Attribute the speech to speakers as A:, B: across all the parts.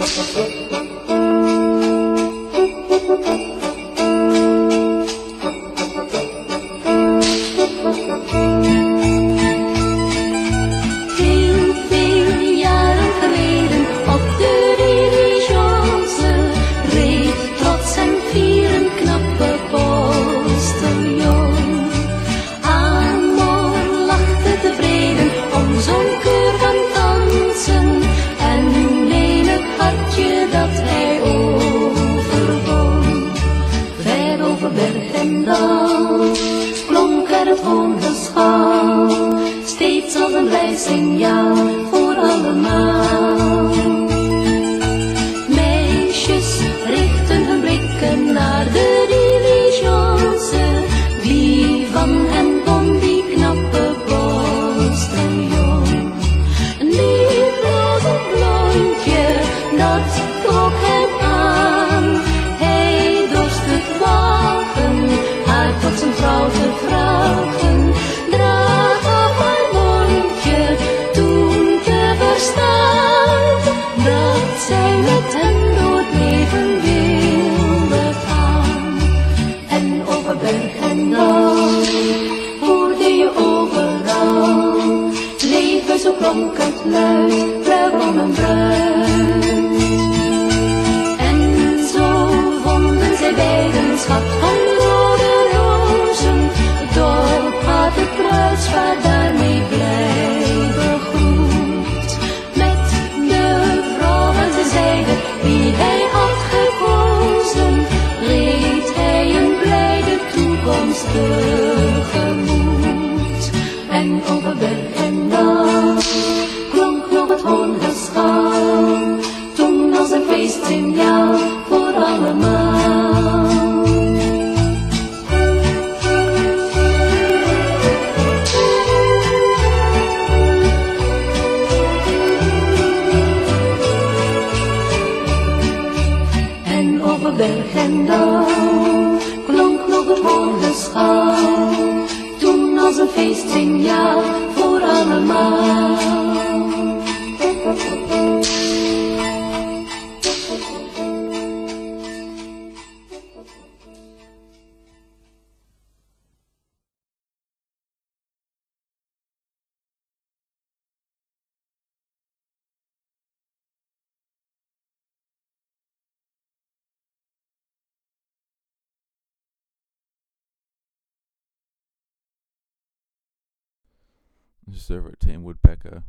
A: Just over at Team Woodpecker,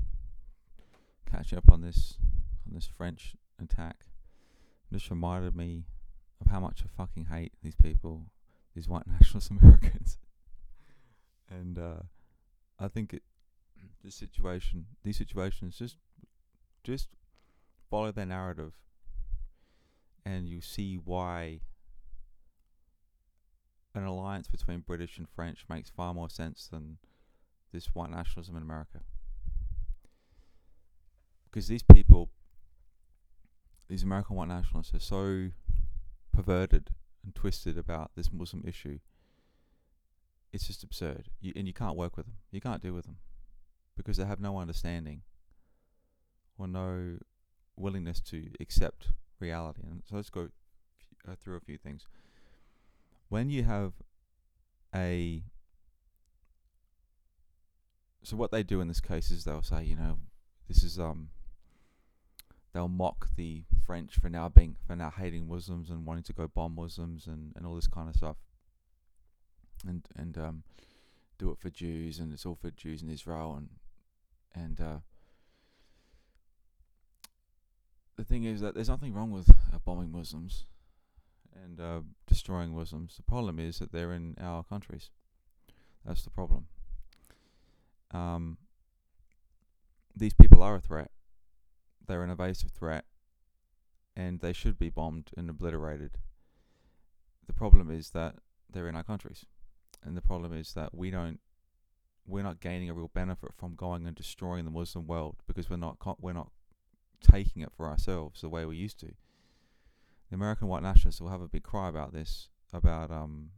A: catching up on this French attack, just reminded me of how much I fucking hate these people, these white nationalist Americans. And I think these situations just follow their narrative, and you see why an alliance between British and French makes far more sense than this white nationalism in America. Because these people, these American white nationalists, are so perverted and twisted about this Muslim issue. It's just absurd. And you can't work with them. You can't deal with them. Because they have no understanding or no willingness to accept reality. And so let's go through a few things. When you have so what they do in this case is they'll say, this is they'll mock the French for now hating Muslims and wanting to go bomb Muslims and all this kind of stuff, and do it for Jews, and it's all for Jews in Israel, and the thing is that there's nothing wrong with bombing Muslims and destroying Muslims. The problem is that they're in our countries. That's the problem. These people are a threat. They're an invasive threat, and they should be bombed and obliterated. The problem is that they're in our countries, and the problem is that we're not gaining a real benefit from going and destroying the Muslim world, because we're not taking it for ourselves the way we used to. The American white nationalists will have a big cry about this, about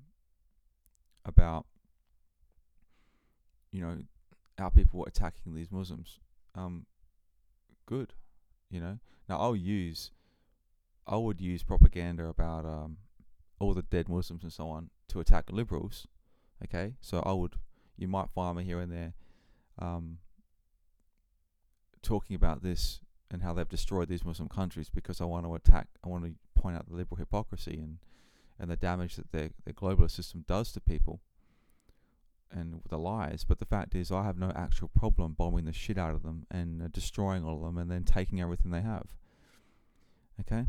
A: our people attacking these Muslims. Good, Now I'll use I would use propaganda about all the dead Muslims and so on to attack liberals. Okay, so you might find me here and there talking about this and how they've destroyed these Muslim countries, because I want to point out the liberal hypocrisy and the damage that their globalist system does to people and the lies. But the fact is, I have no actual problem bombing the shit out of them and destroying all of them and then taking everything they have. Okay?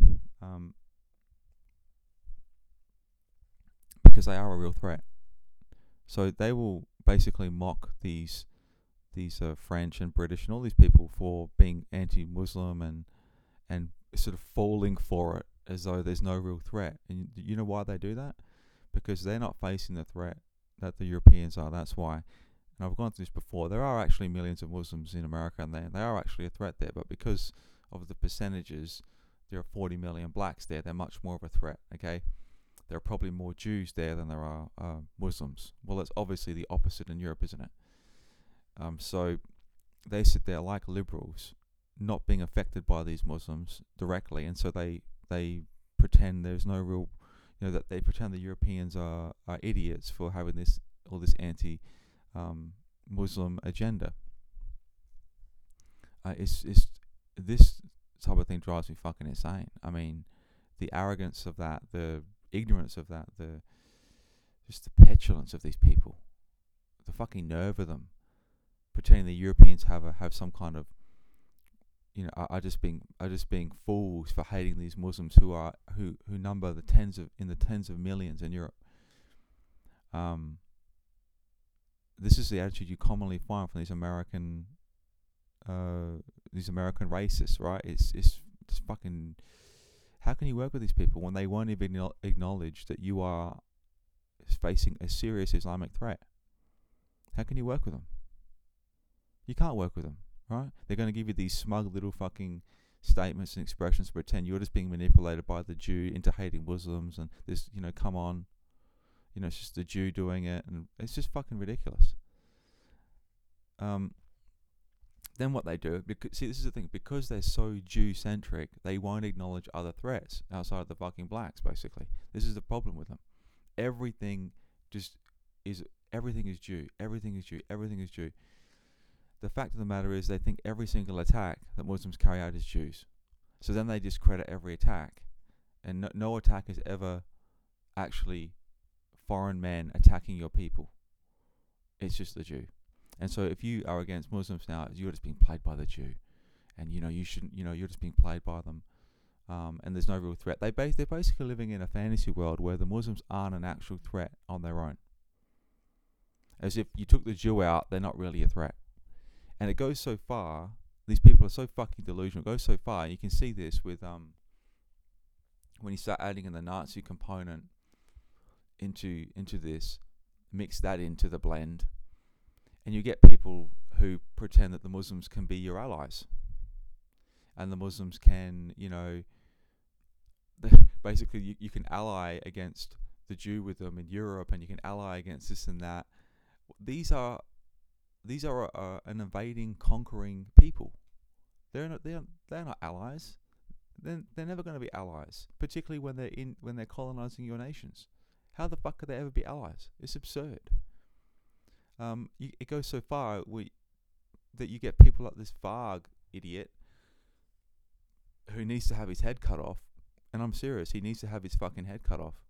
A: Because they are a real threat. So they will basically mock these French and British and all these people for being anti-Muslim and sort of falling for it as though there's no real threat. And you know why they do that? Because they're not facing the threat that the Europeans are. That's why. And I've gone through this before. There are actually millions of Muslims in America, and they are actually a threat there. But because of the percentages, there are 40 million blacks there. They're much more of a threat. Okay, there are probably more Jews there than there are Muslims. Well, it's obviously the opposite in Europe, isn't it? So they sit there like liberals, not being affected by these Muslims directly, and so they pretend there's no real, that they pretend the Europeans are idiots for having this anti-Muslim agenda. It's this type of thing drives me fucking insane. I mean, the arrogance of that, the ignorance of that, just the petulance of these people, the fucking nerve of them, pretending the Europeans have some kind of, are just being fools for hating these Muslims who number the tens of millions in Europe. This is the attitude you commonly find from these American racists, right? It's just fucking. How can you work with these people when they won't even acknowledge that you are facing a serious Islamic threat? How can you work with them? You can't work with them, right? They're going to give you these smug little fucking statements and expressions to pretend you're just being manipulated by the Jew into hating Muslims, and this, come on, it's just the Jew doing it, and it's just fucking ridiculous. Then what they do, this is the thing, because they're so Jew-centric, they won't acknowledge other threats outside of the fucking blacks, basically. This is the problem with them. Everything is Jew. Everything is Jew. Everything is Jew. The fact of the matter is, they think every single attack that Muslims carry out is Jews. So then they discredit every attack. And no attack is ever actually foreign men attacking your people. It's just the Jew. And so if you are against Muslims now, you're just being played by the Jew. And, you shouldn't, you're just being played by them. And there's no real threat. They're basically living in a fantasy world where the Muslims aren't an actual threat on their own. As if you took the Jew out, they're not really a threat. And it goes so far, these people are so fucking delusional, it goes so far. You can see this with when you start adding in the Nazi component into this, mix that into the blend, and you get people who pretend that the Muslims can be your allies. And the Muslims can, basically you can ally against the Jew with them in Europe, and you can ally against this and that. These are an invading, conquering people. They're not allies. They're never going to be allies, particularly when they're colonizing your nations. How the fuck could they ever be allies? It's absurd. It goes so far that you get people like this Varg idiot who needs to have his head cut off, and I'm serious. He needs to have his fucking head cut off.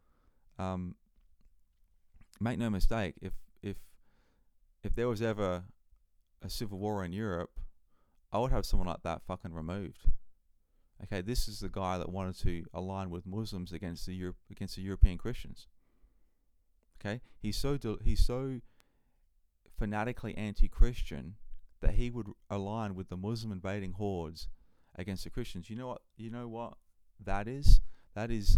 A: Make no mistake. If there was ever a civil war in Europe, I would have someone like that fucking removed. Okay, this is the guy that wanted to align with Muslims against the European Christians. Okay, he's so fanatically anti-Christian that he would align with the Muslim invading hordes against the Christians. You know what that is? That is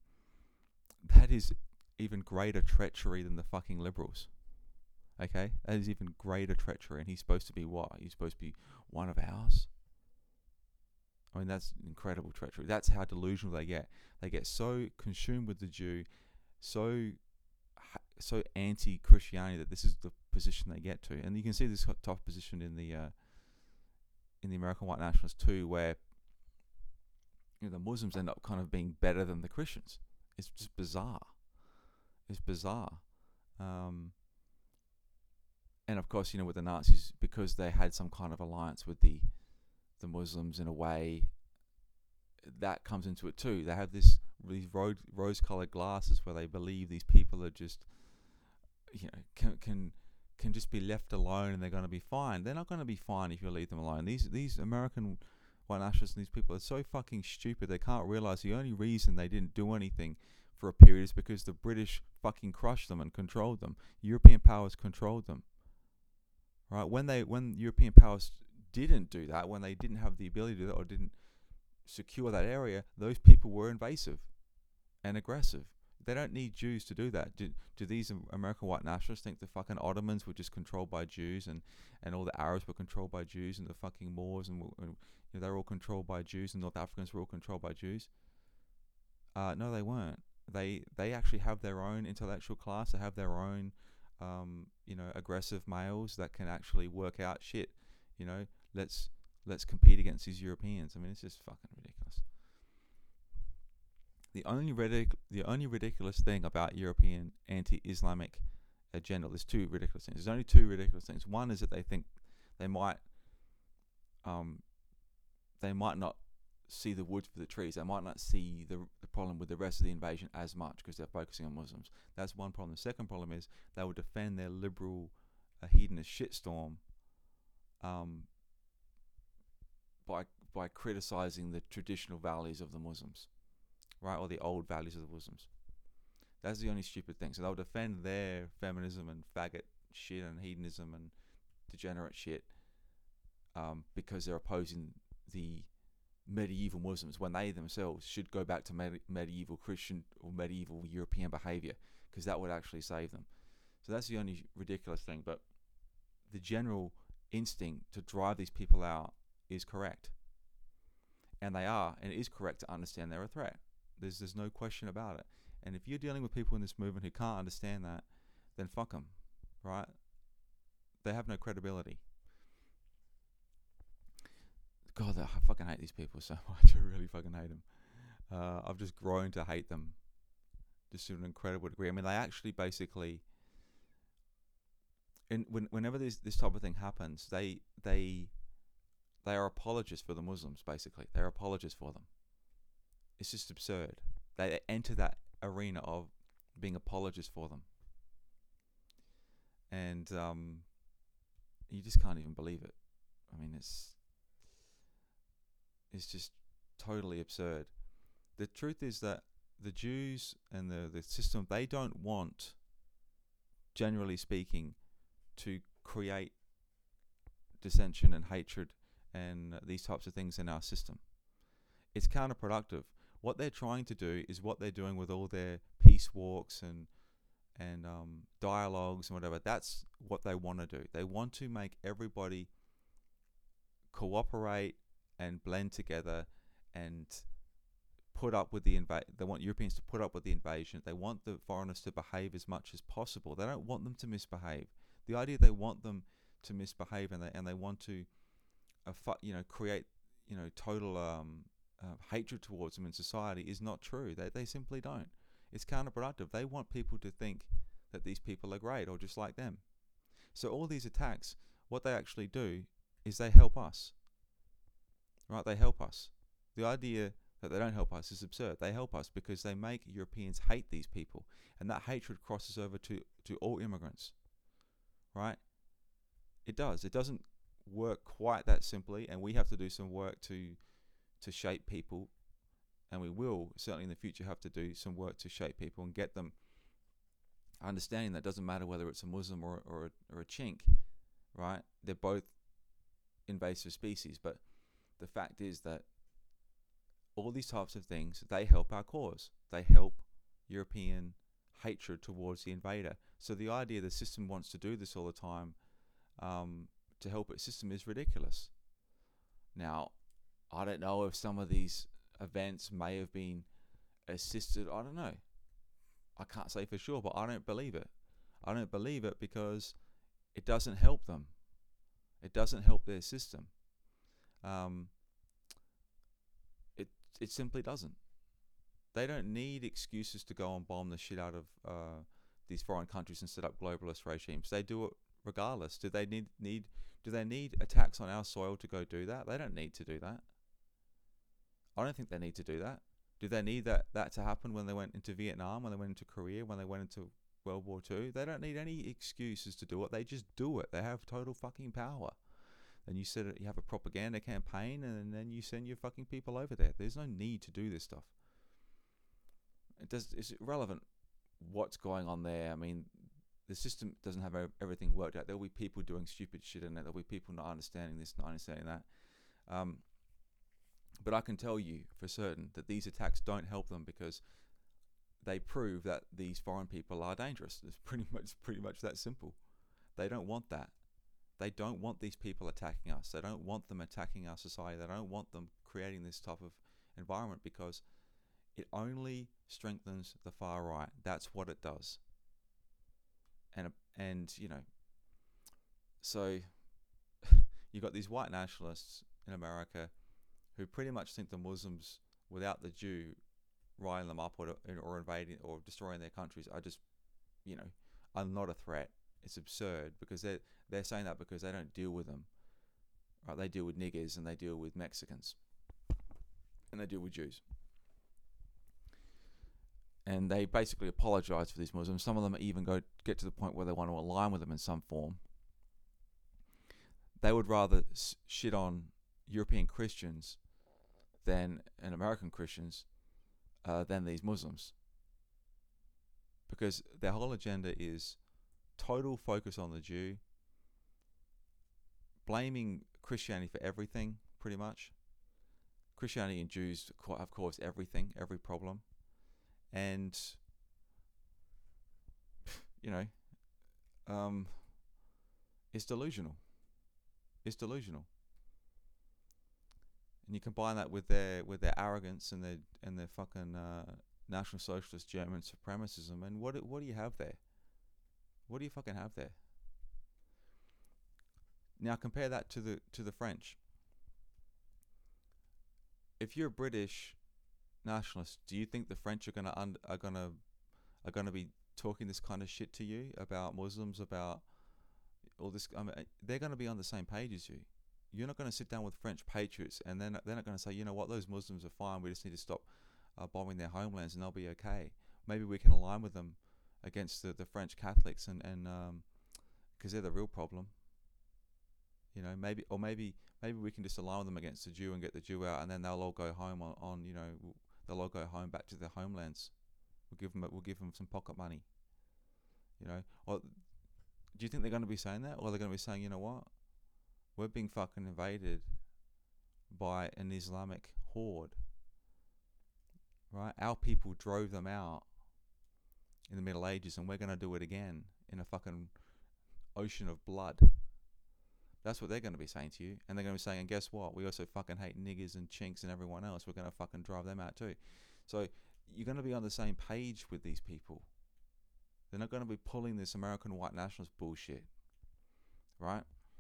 A: even greater treachery than the fucking liberals. Okay, that is even greater treachery, and he's supposed to be what? He's supposed to be one of ours? I mean, that's incredible treachery. That's how delusional they get. They get so consumed with the Jew, so anti-Christianity, that this is the position they get to. And you can see this tough position in the American white nationalists too, where the Muslims end up kind of being better than the Christians. It's just bizarre. It's bizarre. And of course, with the Nazis, because they had some kind of alliance with the Muslims in a way, that comes into it too. They have these rose-colored glasses where they believe these people are just, can just be left alone and they're going to be fine. They're not going to be fine if you leave them alone. These American white nationalists and these people are so fucking stupid. They can't realize the only reason they didn't do anything for a period is because the British fucking crushed them and controlled them. European powers controlled them. Right? When European powers didn't do that, when they didn't have the ability to do that or didn't secure that area, those people were invasive and aggressive. They don't need Jews to do that. Do these American white nationalists think the fucking Ottomans were just controlled by Jews and all the Arabs were controlled by Jews and the fucking Moors and they were all controlled by Jews and North Africans were all controlled by Jews? No, they weren't. They actually have their own intellectual class. They have their own aggressive males that can actually work out shit. Let's compete against these Europeans. I mean, it's just fucking ridiculous. The only ridiculous thing about European anti-Islamic agenda, there's two ridiculous things. There's only two ridiculous things. One is that they think they might not see the wood for the trees. They might not see the problem with the rest of the invasion as much because they're focusing on Muslims. That's one problem. The second problem is they will defend their liberal hedonist shitstorm by criticizing the traditional values of the Muslims, right, or the old values of the Muslims. That's the only stupid thing. So they'll defend their feminism and faggot shit and hedonism and degenerate shit because they're opposing the medieval Muslims when they themselves should go back to medieval Christian or medieval European behavior, because that would actually save them. So that's the only ridiculous thing. But the general instinct to drive these people out is correct, and they are, and it is correct to understand they're a threat. There's no question about it. And if you're dealing with people in this movement who can't understand that, then fuck them, right? They have no credibility. God, I fucking hate these people so much. I really fucking hate them. I've just grown to hate them just to an incredible degree. I mean, they actually basically, whenever this type of thing happens, they are apologists for the Muslims, basically. They're apologists for them. It's just absurd. They enter that arena of being apologists for them. And you just can't even believe it. I mean, it's just totally absurd. The truth is that the Jews and the system, they don't want, generally speaking, to create dissension and hatred and these types of things in our system. It's counterproductive. What they're trying to do is what they're doing with all their peace walks and dialogues and whatever. That's what they want to do. They want to make everybody cooperate and blend together and put up with the They want Europeans to put up with the invasion. They want the foreigners to behave as much as possible. They don't want them to misbehave. The idea they want them to misbehave and they want to create total hatred towards them in society is not true. They simply don't. It's counterproductive. They want people to think that these people are great or just like them. So all these attacks, what they actually do is they help us. Right? They help us. The idea that they don't help us is absurd. They help us because they make Europeans hate these people, and that hatred crosses over to all immigrants. Right? It does. It doesn't work quite that simply, and we have to do some work to shape people, and we will certainly in the future have to do some work to shape people and get them understanding that it doesn't matter whether it's a Muslim or a chink, right? They're both invasive species, but the fact is that all these types of things, they help our cause. They help European hatred towards the invader. So the idea the system wants to do this all the time to help its system is ridiculous. Now, I don't know if some of these events may have been assisted. I don't know. I can't say for sure, but I don't believe it. I don't believe it because it doesn't help them. It doesn't help their system. It simply doesn't. They don't need excuses to go and bomb the shit out of these foreign countries and set up globalist regimes. They do it regardless. Do they need attacks on our soil to go do that? They don't need to do that. I don't think they need to do that. Do they need that to happen when they went into Vietnam, when they went into Korea, when they went into World War II? They don't need any excuses to do it. They just do it. They have total fucking power. And you have a propaganda campaign, and then you send your fucking people over there. There's no need to do this stuff. It's irrelevant what's going on there. I mean, the system doesn't have everything worked out. There'll be people doing stupid shit in it. There'll be people not understanding this, not understanding that. But I can tell you for certain that these attacks don't help them, because they prove that these foreign people are dangerous. It's pretty much that simple. They don't want that. They don't want these people attacking us. They don't want them attacking our society. They don't want them creating this type of environment, because it only strengthens the far right. That's what it does. And you know, so you got these white nationalists in America who pretty much think the Muslims, without the Jew riling them up or invading or destroying their countries, are not a threat. It's absurd, because they're saying that because they don't deal with them. Right? They deal with niggers, and they deal with Mexicans, and they deal with Jews. And they basically apologize for these Muslims. Some of them even get to the point where they want to align with them in some form. They would rather shit on European Christians and American Christians than these Muslims, because their whole agenda is total focus on the Jew, blaming Christianity for everything, pretty much. Christianity and Jews have caused everything, every problem. And, it's delusional. It's delusional. And you combine that with their arrogance and their fucking National Socialist German supremacism, and what do you have there? What do you fucking have there? Now compare that to the French. If you're a British nationalist, do you think the French are gonna be talking this kind of shit to you about Muslims, about all this? I mean, they're gonna be on the same page as you. You're not going to sit down with French patriots and they're not going to say, you know what, those Muslims are fine, we just need to stop bombing their homelands and they'll be okay. Maybe we can align with them against the French Catholics, and because they're the real problem. Maybe we can just align with them against the Jew and get the Jew out, and then they'll all go home they'll all go home back to their homelands. We'll give them some pocket money. Or do you think they're going to be saying that, or they're going to be saying, you know what, we're being fucking invaded by an Islamic horde, right? Our people drove them out in the Middle Ages, and we're going to do it again in a fucking ocean of blood. That's what they're going to be saying to you. And they're going to be saying, and guess what? We also fucking hate niggers and chinks and everyone else. We're going to fucking drive them out too. So you're going to be on the same page with these people. They're not going to be pulling this American white nationalist bullshit, right?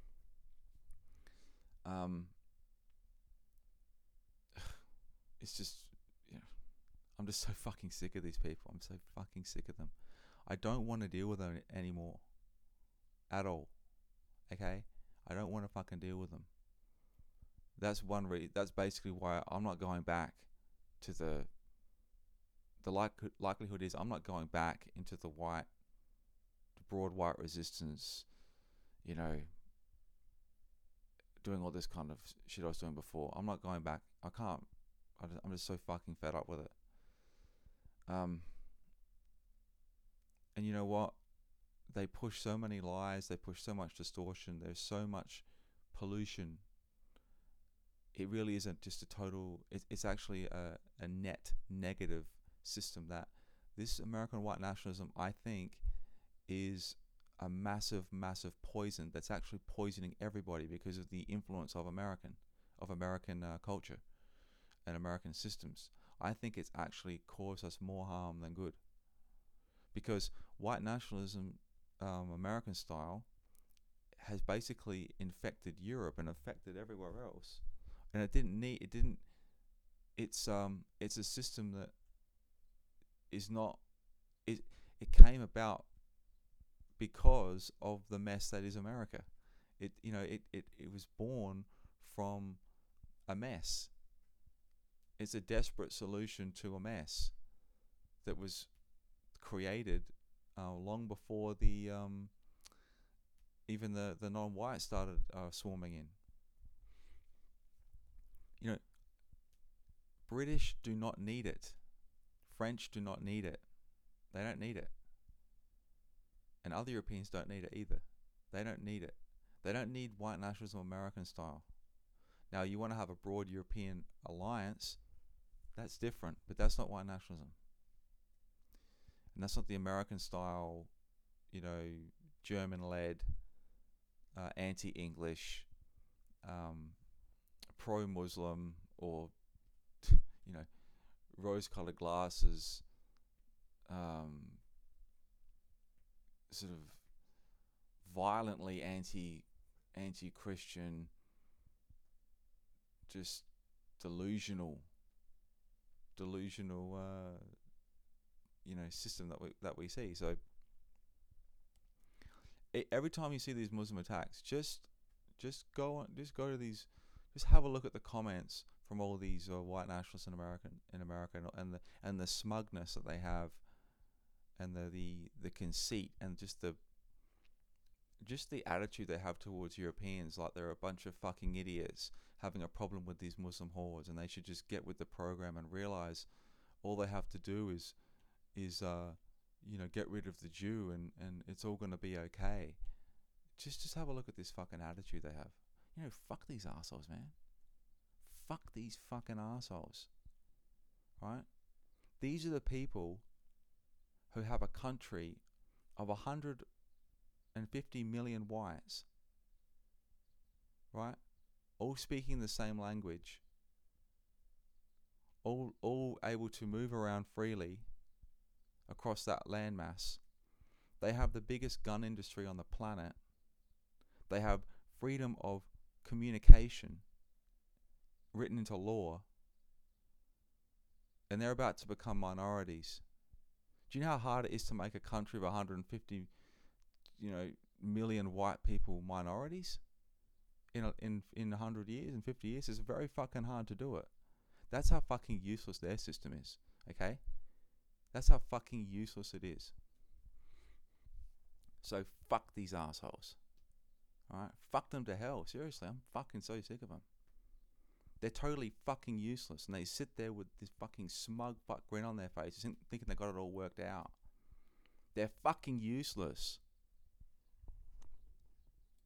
A: It's just, I'm just so fucking sick of these people. I'm so fucking sick of them. I don't want to deal with them anymore. At all. Okay? I don't want to fucking deal with them. That's that's basically why I'm not going back to the likelihood is I'm not going back into the broad white resistance, doing all this kind of shit I was doing before. I'm not going back. I can't. I'm just so fucking fed up with it. And you know what? They push so many lies. They push so much distortion. There's so much pollution. It really isn't just a total. It's actually a net negative system. That this American white nationalism, I think, is a massive, massive poison that's actually poisoning everybody because of the influence of American culture and American systems. I think it's actually caused us more harm than good, because white nationalism, American style, has basically infected Europe and affected everywhere else, and it didn't it's a system that is not it. It came about because of the mess that is America. It was born from a mess. It's a desperate solution to a mess that was created long before the even the non-whites started swarming in. You know, British do not need it. French do not need it. They don't need it. And other Europeans don't need it either. They don't need it. They don't need white nationalism American style. Now, you want to have a broad European alliance, that's different, but that's not white nationalism. And that's not the American style, German-led, anti-English, pro-Muslim, or, rose-colored glasses, sort of violently anti-Christian, just delusional system that we see. So every time you see these Muslim attacks, just go to these, just have a look at the comments from all these white nationalists in America and the smugness that they have, and the conceit, and just the attitude they have towards Europeans, like they're a bunch of fucking idiots having a problem with these Muslim hordes, and they should just get with the program and realize all they have to do is get rid of the Jew, and it's all going to be okay. Just have a look at this fucking attitude they have. Fuck these assholes, man. Fuck these fucking assholes. Right? These are the people who have a country of 150 million whites, right? All speaking the same language, all able to move around freely across that landmass. They have the biggest gun industry on the planet. They have freedom of communication written into law, and they're about to become minorities. Do you know how hard it is to make a country of 150, million white people minorities in 100 years, in 50 years? It's very fucking hard to do it. That's how fucking useless their system is, okay? That's how fucking useless it is. So fuck these assholes. Alright? Fuck them to hell. Seriously, I'm fucking so sick of them. They're totally fucking useless, and they sit there with this fucking smug fuck grin on their faces, thinking they got it all worked out. They're fucking useless.